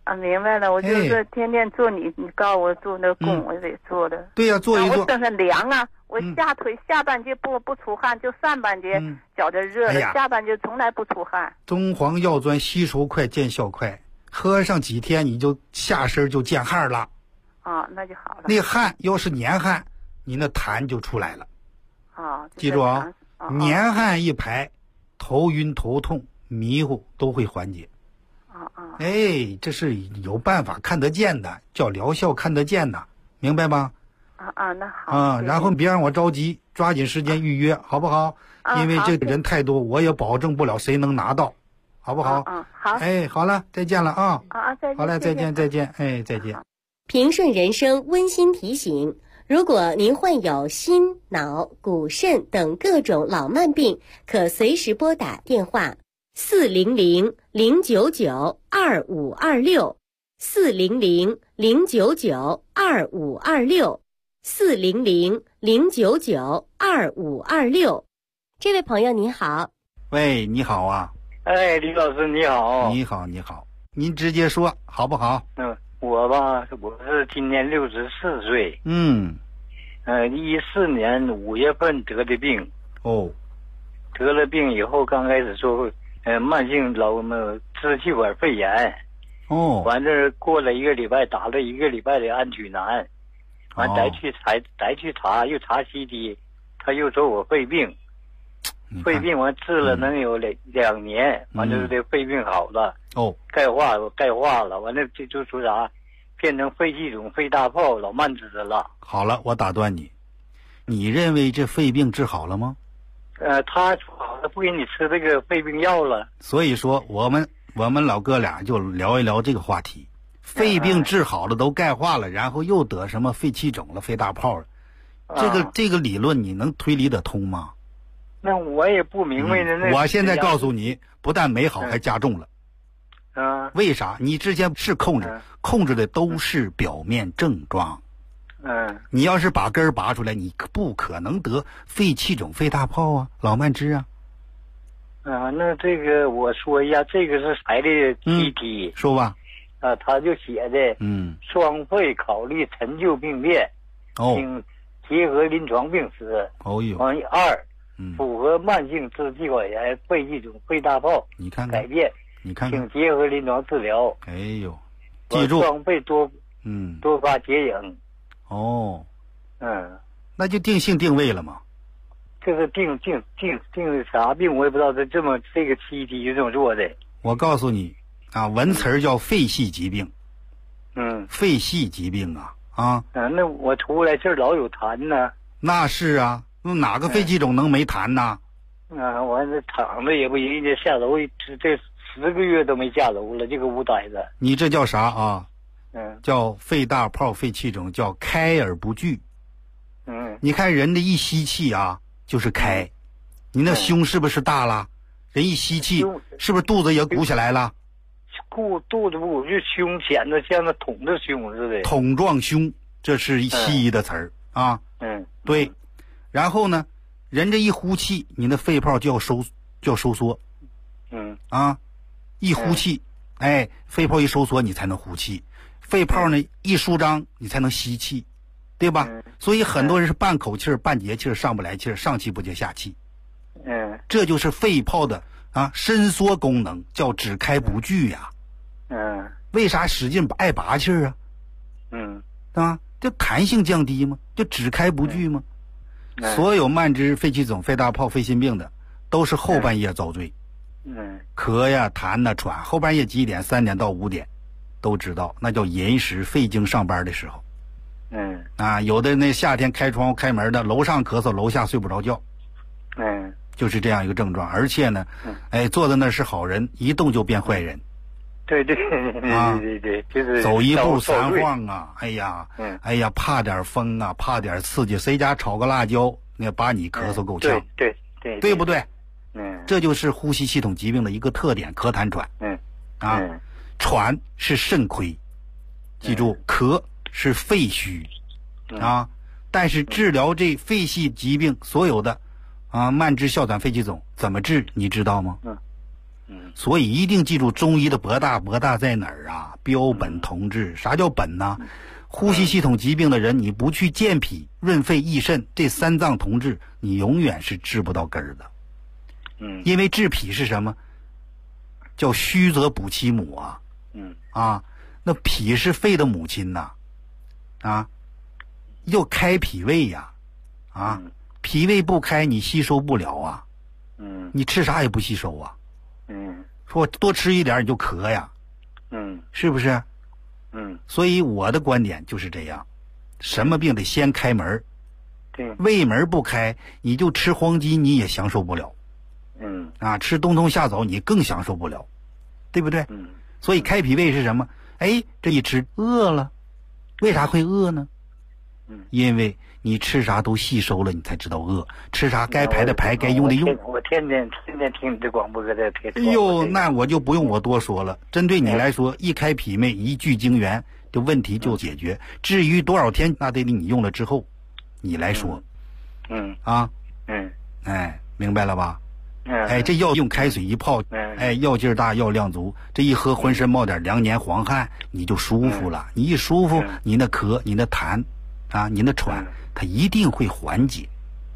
明白了，我就是天天做你告诉我做那功，我得做的。 对呀，做一做。 我身上凉啊，我下腿下半截不出汗，就上半截觉着热了，下半截从来不出汗。 中黄药砖吸收快，见效快，喝上几天你就下身就见汗了。 那就好了。 那汗要是黏汗，你那痰就出来了。记住啊，黏汗一排，头晕头痛迷糊都会缓解。这是有办法看得见的，叫疗效看得见的，明白吗？ 那好。 然后别让我着急，抓紧时间预约，好不好？因为这个人太多，我也保证不了谁能拿到，好不好？ 好。 好了，再见了啊！ 再见。 好嘞，再见。再见。 平顺人生温馨提醒：如果您患有心、脑、骨、肾等各种老慢病，可随时拨打电话400-099-2526 400-099-2526 400-099-2526。这位朋友您好。 喂，你好啊。 李老师你好。 你好，您直接说好不好？ 我是今年64岁。14年5月份得的病。得了病以后，刚开始说慢性支气管肺炎。完这过了1个礼拜，打了1个礼拜的安曲南，完再去查，又查 CT， 他又说我肺病。肺病完治了能有2年，完了这肺病好了。钙化了，完了这就说啥，变成肺气肿、肺大泡、老慢支了。 好了，我打断你，你认为这肺病治好了吗？ 他不给你吃这个肺病药了。 所以说我们老哥俩就聊一聊这个话题。肺病治好了，都钙化了，然后又得什么肺气肿了、肺大泡了，这个理论你能推理得通吗？ 那我也不明白呢。 我现在告诉你，不但没好，还加重了。为啥？你之前是控制的都是表面症状。你要是把根儿拔出来，你不可能得肺气肿、肺大泡啊、老慢支啊。 那这个我说一下，这个是谁的 CT？ 说吧。 他就写的，双肺考虑陈旧病变，请结合临床病史。2，符合慢性支气管炎、肺气肿、肺大泡， 你看改变，请结合临床治疗。 记住， 双肺多发结影。 那就定性定位了嘛。 这是定啥病我也不知道，这个CT就这么做的。 我告诉你啊，文词儿叫肺系疾病。肺系疾病啊。 那我出来这老有痰呢。 那是啊。哪个肺气肿能没痰呢？ 完这躺着也不行，这下楼这10个月都没下楼了，这个屋待着。 你这叫啥啊？叫肺大泡、肺气肿，叫开而不聚。你看人的一吸气啊，就是开。你那胸是不是大了？人一吸气，是不是肚子也鼓起来了？ 肚子不鼓，就胸显得像那筒子胸似的。 筒状胸，这是西医的词儿啊。对。然后呢，人这一呼气，你的肺泡就要收缩。一呼气，肺泡一收缩，你才能呼气。肺泡呢一舒张，你才能吸气，对吧？所以很多人是半口气儿、半节气儿，上不来气儿，上气不接下气。这就是肺泡的伸缩功能，叫只开不聚呀。为啥使劲爱拔气儿啊？就弹性降低吗？就只开不聚吗？所有慢支、肺气肿、肺大泡、肺心病的，都是后半夜遭罪。咳呀、痰呐、喘，后半夜几点？3点到5点，都知道，那叫寅时，肺经上班的时候。有的那夏天开窗户开门的，楼上咳嗽，楼下睡不着觉。就是这样一个症状。而且呢，坐在那是好人，一动就变坏人。 对，就是走一步3晃啊！哎呀，怕点风啊，怕点刺激，谁家炒个辣椒，那把你咳嗽够呛。对不对？这就是呼吸系统疾病的一个特点，咳痰喘。喘是肾亏，记住，咳是肺虚但是治疗这肺系疾病所有的慢支、哮喘、肺气肿怎么治？你知道吗？ 所以一定记住中医的博大在哪儿啊？标本同治。啥叫本呢？呼吸系统疾病的人，你不去健脾、润肺、益肾这3脏同治，你永远是治不到根儿的。因为治脾是什么？叫虚则补其母啊。那脾是肺的母亲呐，要开脾胃呀，脾胃不开，你吸收不了啊。你吃啥也不吸收啊。说我多吃一点你就咳呀。是不是？所以我的观点就是这样，什么病得先开门。对，胃门不开，你就吃黄鸡你也享受不了。吃冬虫夏草你更享受不了，对不对？所以开脾胃是什么？这一吃饿了，为啥会饿呢？因为你吃啥都吸收了，你才知道饿。吃啥该排的排，该用的用。 我天天听你的广播，搁这听。 哎呦，那我就不用我多说了。针对你来说，一开脾胃，一聚精元，这问题就解决。至于多少天，那得你用了之后，你来说。明白了吧？这药用开水一泡，药劲儿大，药量足，这一喝浑身冒点凉黏黄汗，你就舒服了。你一舒服，你那咳，你那痰，你那喘，它一定会缓解。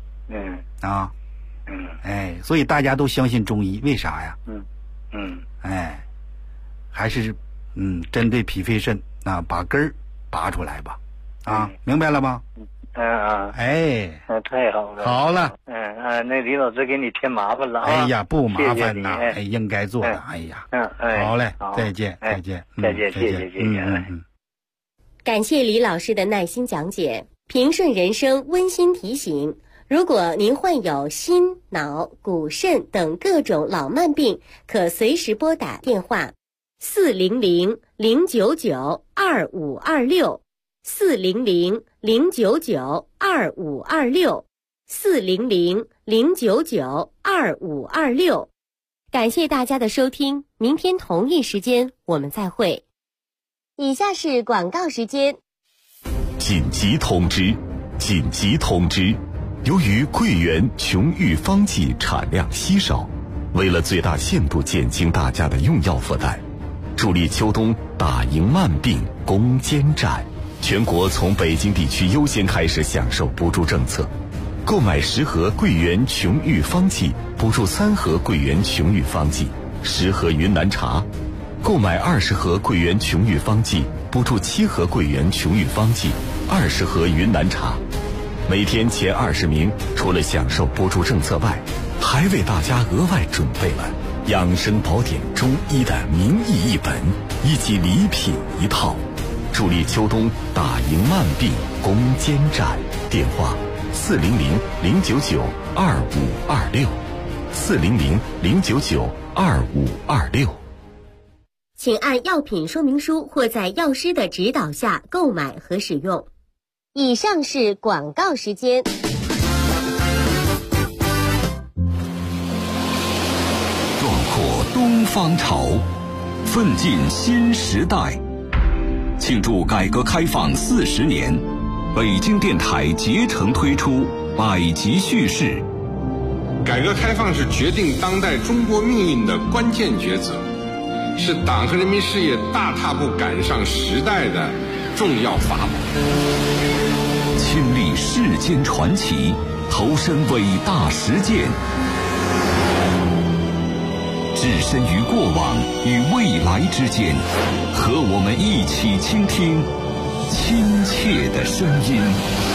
所以大家都相信中医，为啥呀？还是针对脾肺肾把根儿拔出来吧。明白了吗？ 太好了。 好了。 那李老师给你添麻烦了啊。 哎呀，不麻烦呐，应该做的。好嘞，再见。 谢谢。 感谢李老师的耐心讲解。平顺人生温馨提醒：如果您患有心、脑、骨、肾等各种老慢病，可随时拨打电话400-099-2526。400-099-2526，400-099-2526。感谢大家的收听，明天同一时间我们再会。以下是广告时间。 紧急通知！由于桂圆琼玉方剂产量稀少，为了最大限度减轻大家的用药负担，助力秋冬打赢慢病攻坚战，全国从北京地区优先开始享受补助政策。购买10盒桂圆琼玉方剂，补助3盒桂圆琼玉方剂，10盒云南茶；购买20盒桂圆琼玉方剂，补助7盒桂圆琼玉方剂，20盒云南茶。每天前20名，除了享受补助政策外，还为大家额外准备了养生宝典中医的名医1本以及礼品1套，助力秋冬打赢慢病攻坚战。电话400-099-2526，400-099-2526。 请按药品说明书或在药师的指导下购买和使用。以上是广告时间。 壮阔东方潮，奋进新时代。庆祝改革开放40年，北京电台竭诚推出百集叙事。 改革开放是决定当代中国命运的关键抉择，是党和人民事业大踏步赶上时代的重要法宝。 亲历世间传奇，投身伟大实践，置身于过往与未来之间，和我们一起倾听亲切的声音。